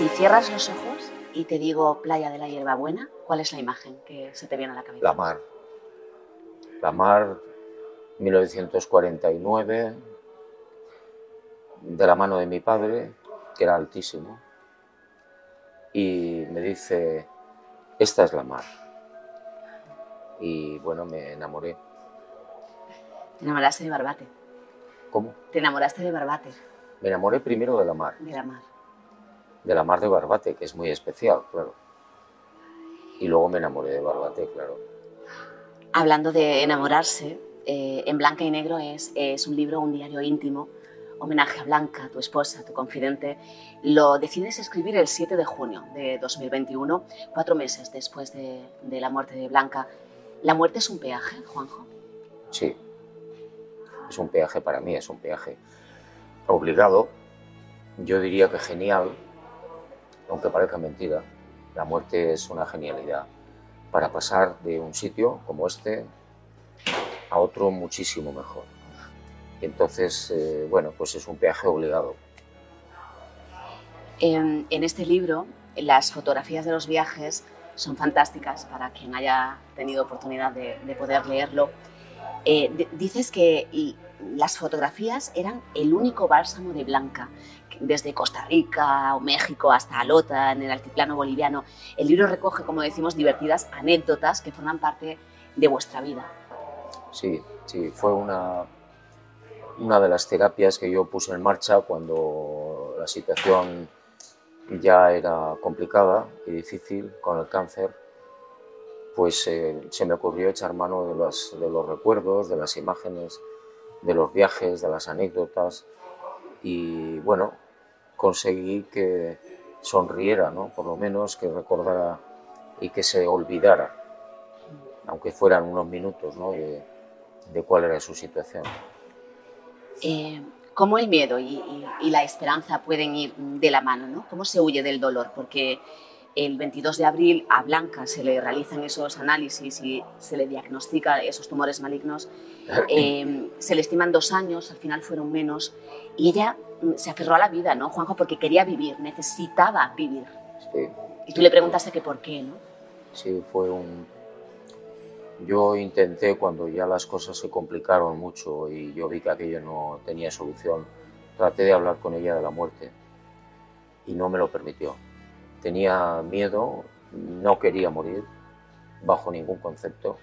Si cierras los ojos y te digo Playa de la Hierbabuena, ¿cuál es la imagen que se te viene a la cabeza? La mar, 1949, de la mano de mi padre, que era altísimo, y me dice, esta es la mar. Y bueno, me enamoré. Te enamoraste de Barbate. ¿Cómo? Te enamoraste de Barbate. Me enamoré primero de la mar. De la mar. De la mar de Barbate, que es muy especial, claro. Y luego me enamoré de Barbate, claro. Hablando de enamorarse, En Blanca y Negro es un libro, un diario íntimo, homenaje a Blanca, tu esposa, tu confidente. Lo decides escribir el 7 de junio de 2021, 4 meses después de la muerte de Blanca. ¿La muerte es un peaje, Juanjo? Sí, es un peaje para mí, es un peaje obligado. Yo diría que genial, aunque parezca mentira. La muerte es una genialidad para pasar de un sitio como este a otro muchísimo mejor. Y entonces, bueno, pues es un peaje obligado. En este libro, las fotografías de los viajes son fantásticas para quien haya tenido oportunidad de poder leerlo. Dices que las fotografías eran el único bálsamo de Blanca, desde Costa Rica o México hasta Alota, en el altiplano boliviano. El libro recoge, como decimos, divertidas anécdotas que forman parte de vuestra vida. Sí, sí, fue una de las terapias que yo puse en marcha cuando la situación ya era complicada y difícil con el cáncer. Pues se me ocurrió echar mano de los recuerdos, de las imágenes, de los viajes, de las anécdotas, y bueno, conseguí que sonriera, ¿no? Por lo menos que recordara y que se olvidara, aunque fueran unos minutos, ¿no? de cuál era su situación. ¿Cómo el miedo y la esperanza pueden ir de la mano, ¿no? ¿Cómo se huye del dolor? Porque el 22 de abril a Blanca se le realizan esos análisis y se le diagnostica esos tumores malignos. Se le estiman 2 años, al final fueron menos. Y ella se aferró a la vida, ¿no, Juanjo? Porque quería vivir, necesitaba vivir. Sí, y tú le preguntaste que por qué, ¿no? Sí, Yo intenté, cuando ya las cosas se complicaron mucho y yo vi que aquello no tenía solución, traté de hablar con ella de la muerte y no me lo permitió. Tenía miedo, no quería morir, bajo ningún concepto.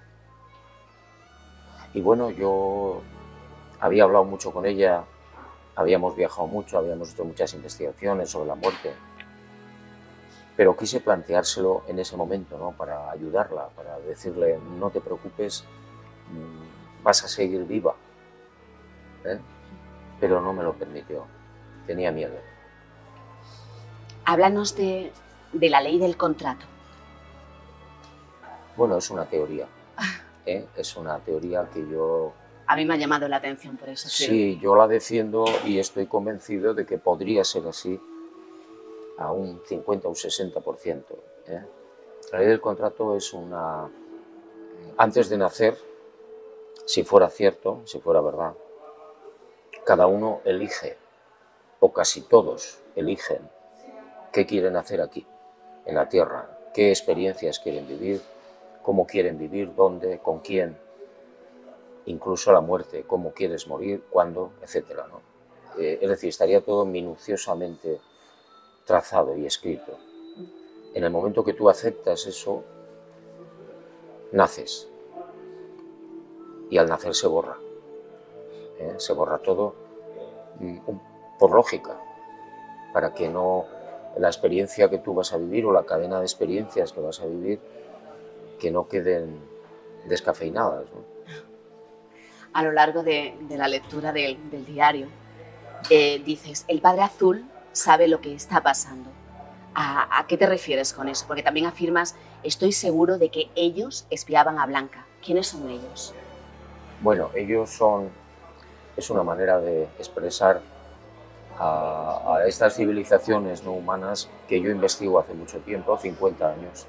Y bueno, yo había hablado mucho con ella, habíamos viajado mucho, habíamos hecho muchas investigaciones sobre la muerte, pero quise planteárselo en ese momento, ¿no? Para ayudarla, para decirle, no te preocupes, vas a seguir viva, ¿eh? Pero no me lo permitió, tenía miedo. Háblanos de la ley del contrato. Bueno, es una teoría, es una teoría que yo... A mí me ha llamado la atención por eso. Sí, yo la defiendo y estoy convencido de que podría ser así a un 50 o un 60%. La ley del contrato es una... Antes de nacer, si fuera cierto, si fuera verdad, cada uno elige, o casi todos eligen, qué quieren hacer aquí, en la Tierra, qué experiencias quieren vivir, cómo quieren vivir, dónde, con quién, incluso la muerte, cómo quieres morir, cuándo, etcétera, ¿no? Es decir, estaría todo minuciosamente trazado y escrito. En el momento que tú aceptas eso, naces. Y al nacer se borra. Se borra todo por lógica, para que no la experiencia que tú vas a vivir o la cadena de experiencias que vas a vivir, que no queden descafeinadas, ¿no? A lo largo de la lectura del diario, dices, el Padre Azul sabe lo que está pasando. ¿A qué te refieres con eso? Porque también afirmas, estoy seguro de que ellos espiaban a Blanca. ¿Quiénes son ellos? Bueno, ellos son... Es una manera de expresar a estas civilizaciones no humanas que yo investigo hace mucho tiempo, 50 años,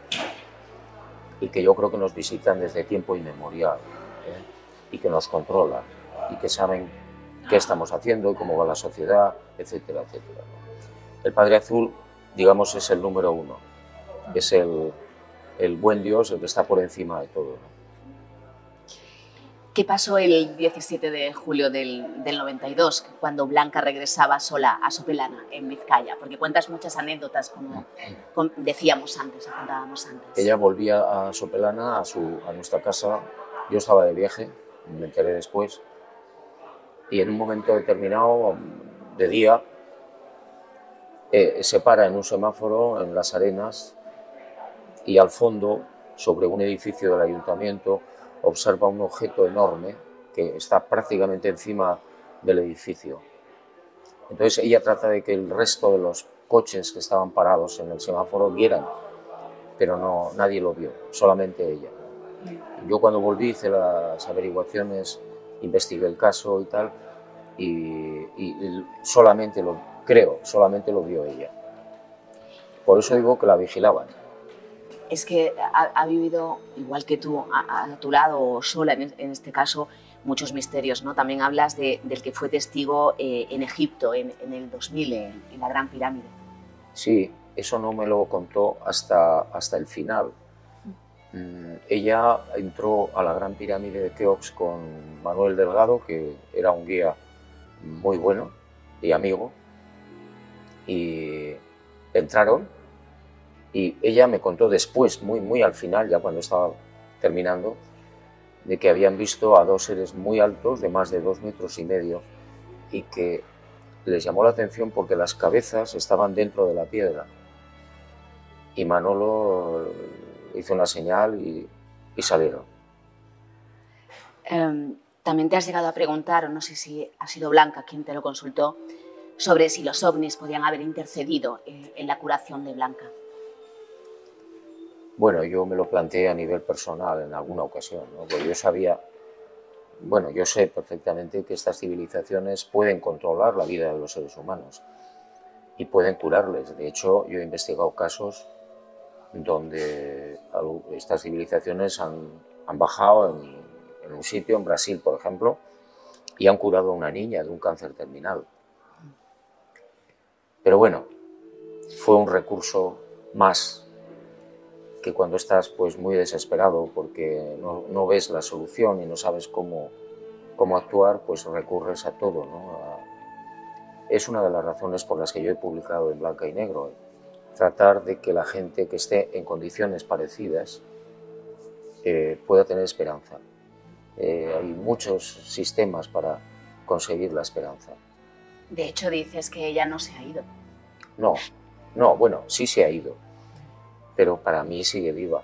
y que yo creo que nos visitan desde tiempo inmemorial, y que nos controlan, y que saben qué estamos haciendo y cómo va la sociedad, etcétera, etcétera. El Padre Azul digamos, es el número uno, es el buen Dios, el que está por encima de todo, ¿no? ¿Qué pasó el 17 de julio del 92, cuando Blanca regresaba sola a Sopelana, en Vizcaya? Porque cuentas muchas anécdotas, como decíamos antes, apuntábamos antes. Ella volvía a Sopelana, a nuestra casa. Yo estaba de viaje, me enteré después, y en un momento determinado, de día, se para en un semáforo en Las Arenas y al fondo, sobre un edificio del ayuntamiento, observa un objeto enorme que está prácticamente encima del edificio. Entonces ella trata de que el resto de los coches que estaban parados en el semáforo vieran, pero no, nadie lo vio, solamente ella. Yo cuando volví hice las averiguaciones, investigué el caso y tal, y solamente lo vio ella. Por eso digo que la vigilaban. Es que ha vivido, igual que tú, a tu lado o sola en este caso, muchos misterios, ¿no? También hablas del que fue testigo en Egipto en el 2000, en la Gran Pirámide. Sí, eso no me lo contó hasta el final. Ella entró a la Gran Pirámide de Keops con Manuel Delgado, que era un guía muy bueno y amigo, y entraron. Y ella me contó después, muy al final, ya cuando estaba terminando, de que habían visto a dos seres muy altos, de más de 2,5 metros, y que les llamó la atención porque las cabezas estaban dentro de la piedra. Y Manolo hizo una señal y salieron. También te has llegado a preguntar, o no sé si ha sido Blanca quien te lo consultó, sobre si los ovnis podían haber intercedido en la curación de Blanca. Bueno, yo me lo planteé a nivel personal en alguna ocasión, ¿no? Porque yo sé perfectamente que estas civilizaciones pueden controlar la vida de los seres humanos y pueden curarles. De hecho, yo he investigado casos donde estas civilizaciones han bajado en un sitio, en Brasil, por ejemplo, y han curado a una niña de un cáncer terminal. Pero bueno, fue un recurso más que cuando estás pues muy desesperado porque no ves la solución y no sabes cómo actuar, pues recurres a todo, ¿no? Es una de las razones por las que yo he publicado en Blanca y Negro, tratar de que la gente que esté en condiciones parecidas pueda tener esperanza. Hay muchos sistemas para conseguir la esperanza. De hecho, dices que ella no se ha ido. No, bueno, sí se ha ido, pero para mí sigue viva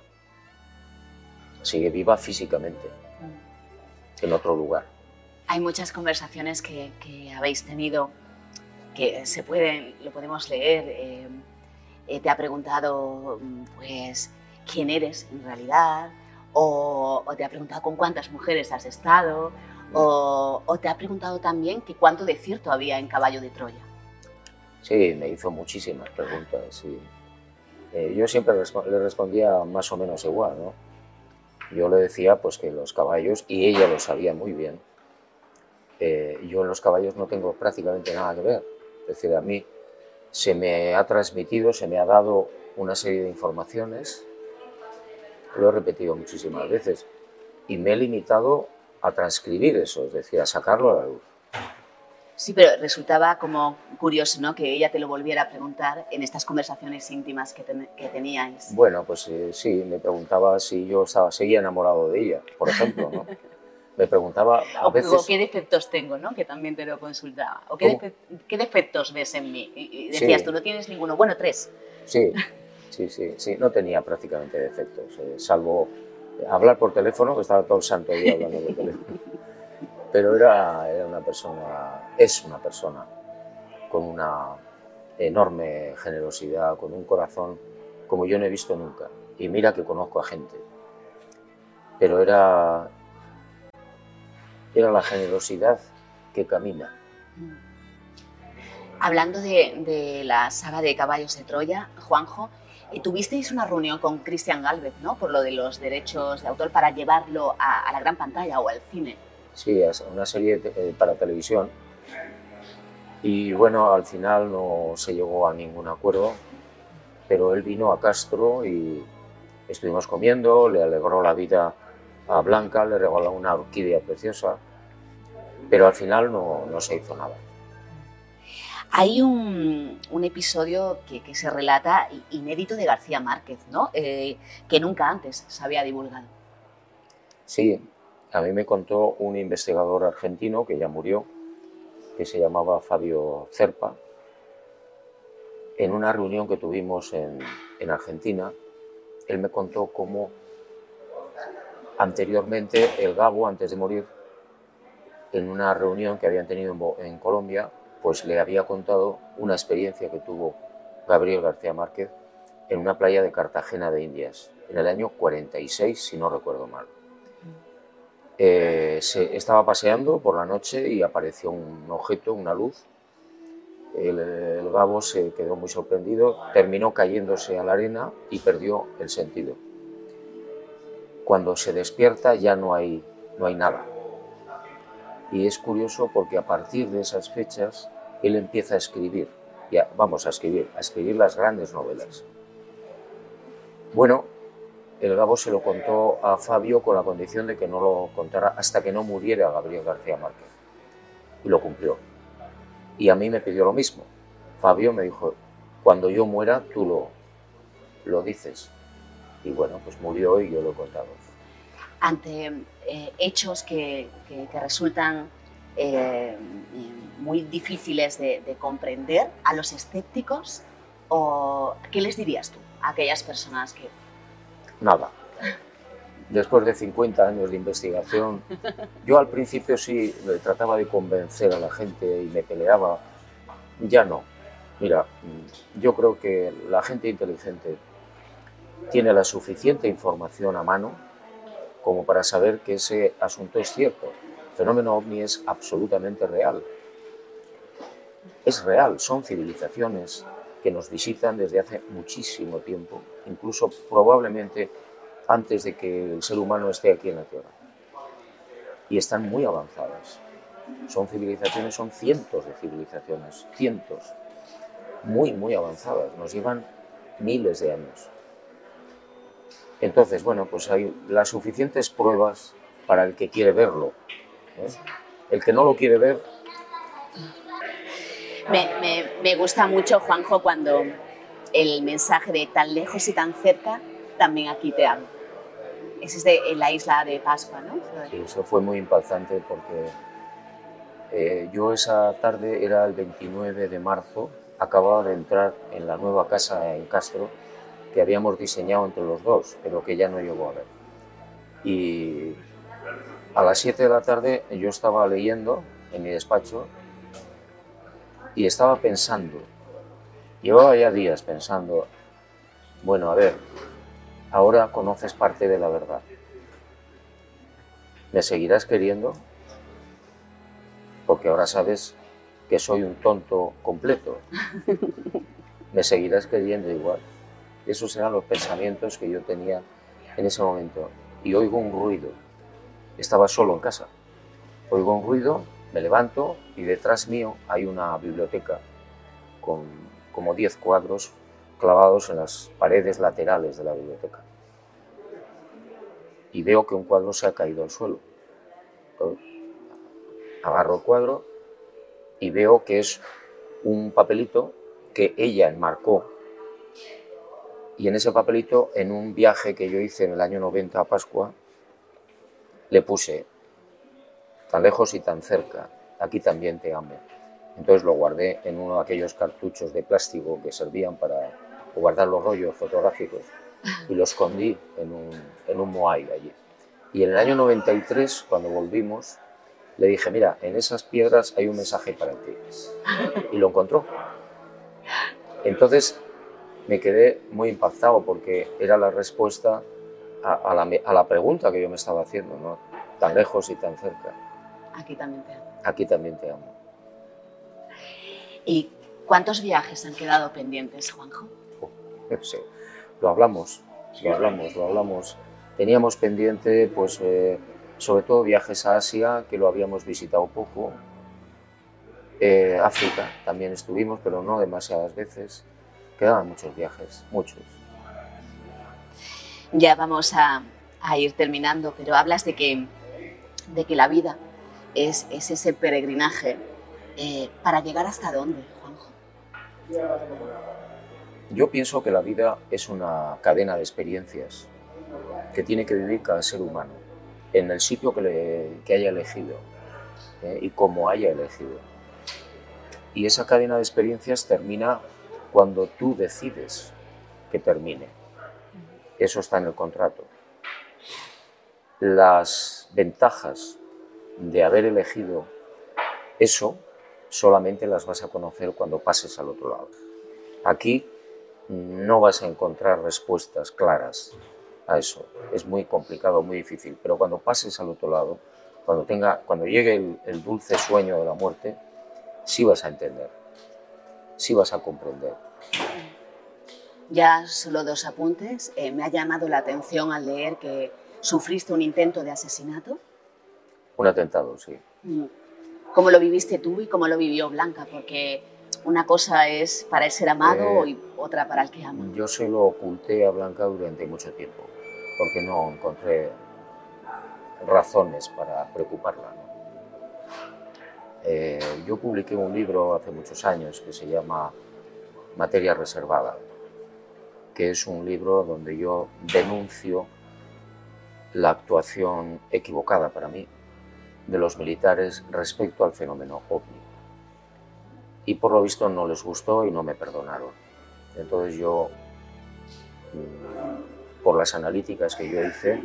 físicamente, en otro lugar. Hay muchas conversaciones que habéis tenido que lo podemos leer. Te ha preguntado, pues, quién eres en realidad, o te ha preguntado con cuántas mujeres has estado, o te ha preguntado también que cuánto de cierto había en Caballo de Troya. Sí, me hizo muchísimas preguntas, sí. Yo siempre le respondía más o menos igual, ¿no? Yo le decía pues que los caballos, y ella lo sabía muy bien, yo en los caballos no tengo prácticamente nada que ver. Es decir, a mí se me ha transmitido, se me ha dado una serie de informaciones, lo he repetido muchísimas veces, y me he limitado a transcribir eso, es decir, a sacarlo a la luz. Sí, pero resultaba como curioso, ¿no?, que ella te lo volviera a preguntar en estas conversaciones íntimas que teníais. Bueno, pues sí, me preguntaba si yo seguía enamorado de ella, por ejemplo, ¿no? Me preguntaba a veces... O qué defectos tengo, ¿no?, que también te lo consultaba. O qué defectos ves en mí. Y decías, sí, tú no tienes ninguno. Bueno, 3. Sí, no tenía prácticamente defectos, salvo hablar por teléfono, que estaba todo el santo día hablando por teléfono. Pero era una persona, es una persona con una enorme generosidad, con un corazón como yo no he visto nunca. Y mira que conozco a gente. Pero era la generosidad que camina. Hablando de la saga de Caballos de Troya, Juanjo, tuvisteis una reunión con Cristian Gálvez, ¿no?, por lo de los derechos de autor para llevarlo a la gran pantalla o al cine. Sí, es una serie para televisión. Y bueno, al final no se llegó a ningún acuerdo. pero él vino a Castro y estuvimos comiendo, le alegró la vida a Blanca, le regaló una orquídea preciosa, pero al final no se hizo nada. Hay un episodio que se relata inédito de García Márquez, ¿no? Que nunca antes se había divulgado. Sí, a mí me contó un investigador argentino que ya murió, que se llamaba Fabio Cerpa, en una reunión que tuvimos en Argentina. Él me contó cómo anteriormente el Gabo, antes de morir, en una reunión que habían tenido en Colombia, pues le había contado una experiencia que tuvo Gabriel García Márquez en una playa de Cartagena de Indias, en el año 46, si no recuerdo mal. Estaba paseando por la noche y apareció un objeto, una luz. El Gabo se quedó muy sorprendido, terminó cayéndose a la arena y perdió el sentido. Cuando se despierta ya no hay nada. Y es curioso porque a partir de esas fechas él empieza a escribir, a escribir las grandes novelas. Bueno, el Gabo se lo contó a Fabio con la condición de que no lo contara hasta que no muriera Gabriel García Márquez. Y lo cumplió. Y a mí me pidió lo mismo. Fabio me dijo, cuando yo muera tú lo dices. Y bueno, pues murió y yo lo he contado. Ante hechos que resultan muy difíciles de comprender a los escépticos, ¿o qué les dirías tú a aquellas personas que...? Nada. Después de 50 años de investigación, yo al principio sí trataba de convencer a la gente y me peleaba. Ya no. Mira, yo creo que la gente inteligente tiene la suficiente información a mano como para saber que ese asunto es cierto. El fenómeno ovni es absolutamente real. Es real, son civilizaciones que nos visitan desde hace muchísimo tiempo, incluso probablemente antes de que el ser humano esté aquí en la Tierra. Y están muy avanzadas. Son civilizaciones, son cientos de civilizaciones, cientos, muy, muy avanzadas. Nos llevan miles de años. Entonces, bueno, pues hay las suficientes pruebas para el que quiere verlo. El que no lo quiere ver... Me gusta mucho, Juanjo, cuando el mensaje de tan lejos y tan cerca, también aquí te amo. Ese es en la isla de Pascua, ¿no? Sí, eso fue muy impactante porque yo esa tarde, era el 29 de marzo, acababa de entrar en la nueva casa en Castro, que habíamos diseñado entre los dos, pero que ya no llegó a ver. Y a las 7 de la tarde yo estaba leyendo en mi despacho y estaba pensando, llevaba ya días pensando, bueno, a ver, ahora conoces parte de la verdad. ¿Me seguirás queriendo? Porque ahora sabes que soy un tonto completo. ¿Me seguirás queriendo igual? Esos eran los pensamientos que yo tenía en ese momento. Y oigo un ruido. Estaba solo en casa. Oigo un ruido, me levanto y detrás mío hay una biblioteca con como 10 cuadros clavados en las paredes laterales de la biblioteca. Y veo que un cuadro se ha caído al suelo. Entonces, agarro el cuadro y veo que es un papelito que ella enmarcó. Y en ese papelito, en un viaje que yo hice en el año 90 a Pascua, le puse, tan lejos y tan cerca, aquí también te amo. Entonces lo guardé en uno de aquellos cartuchos de plástico que servían para guardar los rollos fotográficos y lo escondí en un moai allí. Y en el año 93, cuando volvimos, le dije, mira, en esas piedras hay un mensaje para ti. Y lo encontró. Entonces me quedé muy impactado porque era la respuesta a la pregunta que yo me estaba haciendo, ¿no? Tan lejos y tan cerca. Aquí también te amo. Aquí también te amo. ¿Y cuántos viajes han quedado pendientes, Juanjo? Sí, lo hablamos. Teníamos pendiente, pues, sobre todo viajes a Asia, que lo habíamos visitado poco. África también estuvimos, pero no demasiadas veces. quedaban muchos viajes, muchos. Ya vamos a ir terminando, pero hablas de que la vida es ese peregrinaje. ¿Para llegar hasta dónde, Juanjo? Yo pienso que la vida es una cadena de experiencias que tiene que vivir cada ser humano en el sitio que haya elegido y como haya elegido. Y esa cadena de experiencias termina cuando tú decides que termine. Eso está en el contrato. Las ventajas de haber elegido eso solamente las vas a conocer cuando pases al otro lado. Aquí no vas a encontrar respuestas claras a eso. Es muy complicado, muy difícil, pero cuando pases al otro lado, cuando llegue el dulce sueño de la muerte, sí vas a entender, sí vas a comprender. Ya solo 2 apuntes. Me ha llamado la atención al leer que sufriste un intento de asesinato. Un atentado, sí. ¿Cómo lo viviste tú y cómo lo vivió Blanca? Porque una cosa es para el ser amado y otra para el que ama. Yo se lo oculté a Blanca durante mucho tiempo, porque no encontré razones para preocuparla, ¿no? Yo publiqué un libro hace muchos años que se llama Materia reservada, que es un libro donde yo denuncio la actuación equivocada para mí de los militares respecto al fenómeno OVNI. Y por lo visto no les gustó y no me perdonaron. Entonces yo, por las analíticas que yo hice,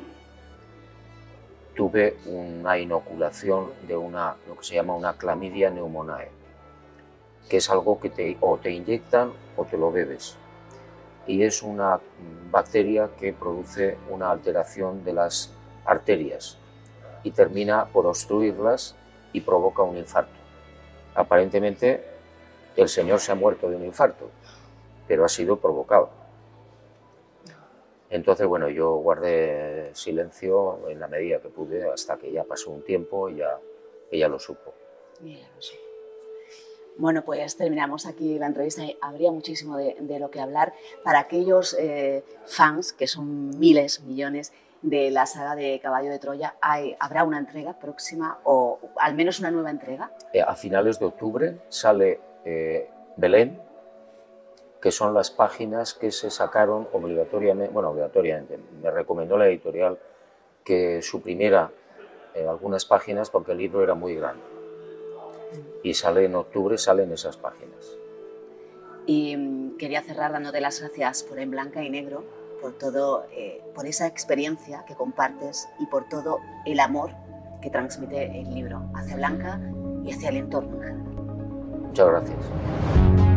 tuve una inoculación de lo que se llama una Chlamydia pneumoniae, que es algo que o te inyectan o te lo bebes. Y es una bacteria que produce una alteración de las arterias y termina por obstruirlas y provoca un infarto. Aparentemente el señor se ha muerto de un infarto, pero ha sido provocado. Entonces, bueno, yo guardé silencio en la medida que pude hasta que ya pasó un tiempo y ella lo supo. Bueno, pues terminamos aquí la entrevista. Habría muchísimo de lo que hablar. Para aquellos fans, que son miles, millones, de la saga de Caballo de Troya, ¿habrá una entrega próxima o al menos una nueva entrega? A finales de octubre sale Belén, que son las páginas que se sacaron obligatoriamente, me recomendó la editorial que suprimiera algunas páginas porque el libro era muy grande. Y sale en octubre, salen esas páginas. Y quería cerrar dándote las gracias por En Blanca y Negro, por todo, por esa experiencia que compartes y por todo el amor que transmite el libro hacia Blanca y hacia el entorno en general. Muchas gracias.